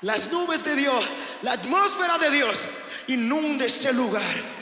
las nubes de Dios, la atmósfera de Dios inunde este lugar.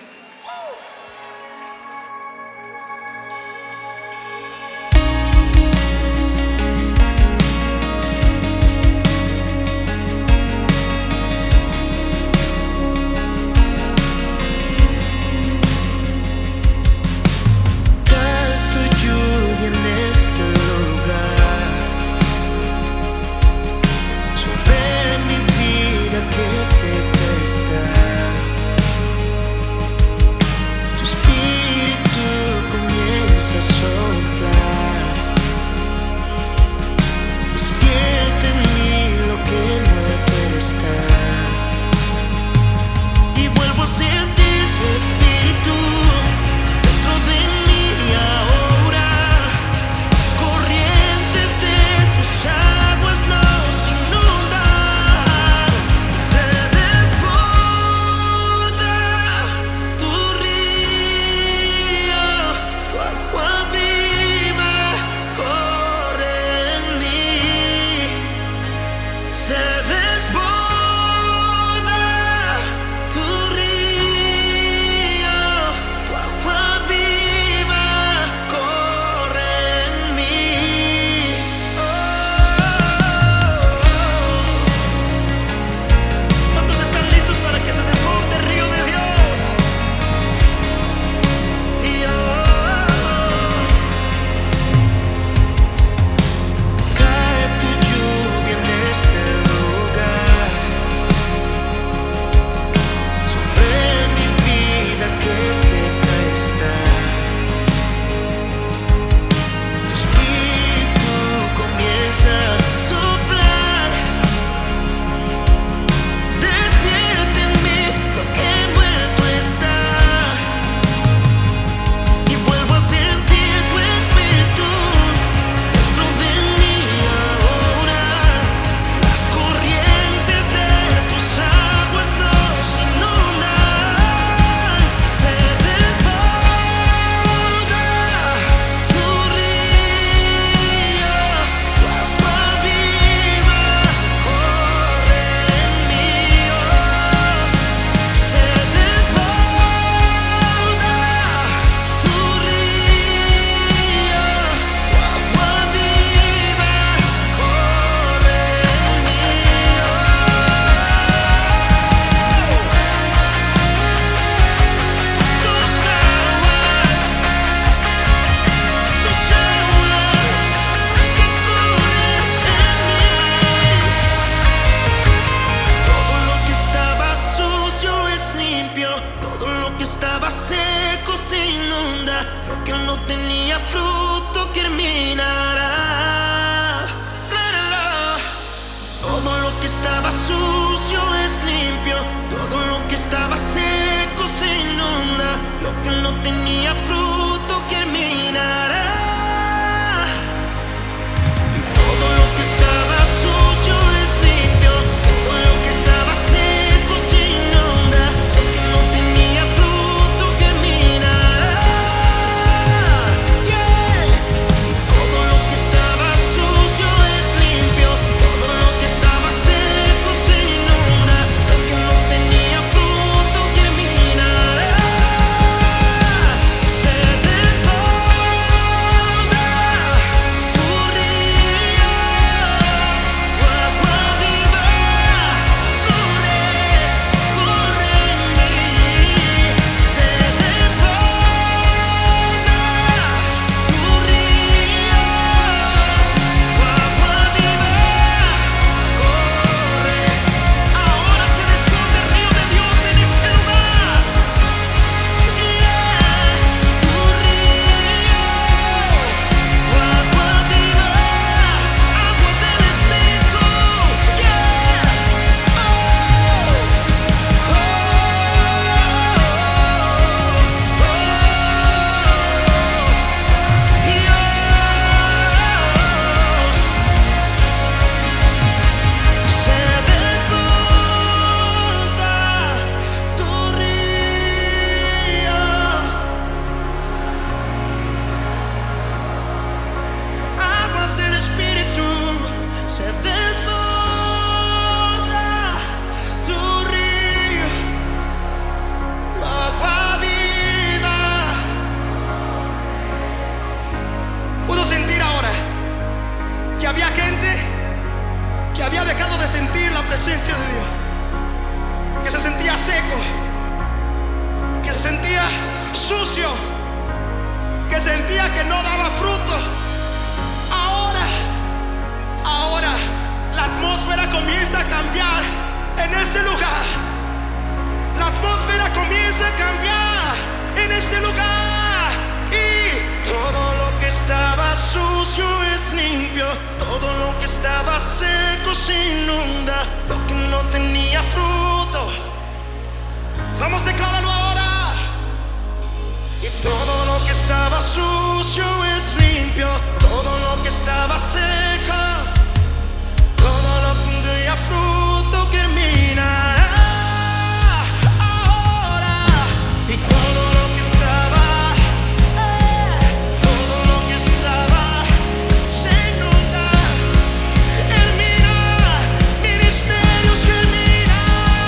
Estaba seco se inunda, lo que no tenía fruto germinará. Créelo. Todo lo que estaba sucio es limpio, todo lo que estaba seco se inunda, lo que no tenía fruto germinará. Y todo lo que estaba sucio es limpio, todo lo que estaba seco se inunda, lo que no tenía fruto. Tenía presencia de Dios, que se sentía seco, que se sentía sucio, que sentía que no daba fruto, ahora la atmósfera comienza a cambiar en este lugar. La atmósfera comienza a cambiar en este lugar. Y todo lo que estaba sucio es limpio, todo lo que estaba seco se inunda, lo que no tenía fruto. Vamos a declararlo ahora. Y todo lo que estaba sucio es limpio, todo lo que estaba seco, todo lo que tenía fruto germinará ahora. Y todo lo que estaba se inunda, germina, ministerios germina.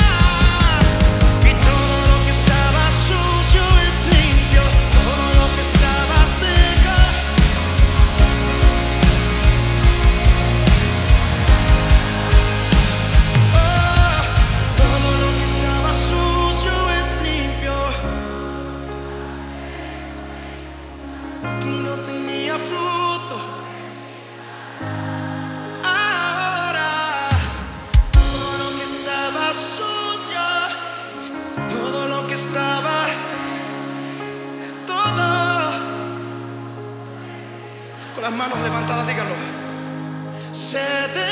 Y todo lo que estaba sucio es limpio, todo lo que estaba seco. Todo lo que estaba sucio es limpio, que no tenía fruto. Ahora todo lo que estaba sucio, todo lo que estaba, todo, con las manos levantadas, dígalo, se